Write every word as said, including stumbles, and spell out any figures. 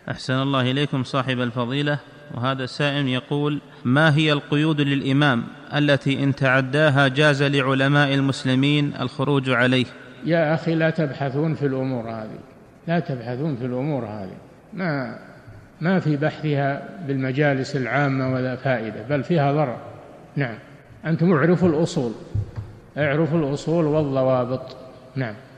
أحسن الله إليكم صاحب الفضيلة. وهذا سائل يقول: ما هي القيود للإمام التي إن تعداها جاز لعلماء المسلمين الخروج عليه؟ يا أخي لا تبحثون في الأمور هذه، لا تبحثون في الأمور هذه، ما ما في بحثها بالمجالس العامة ولا فائدة، بل فيها ضرر. نعم، أنتم اعرفوا الأصول، اعرفوا الأصول والضوابط. نعم.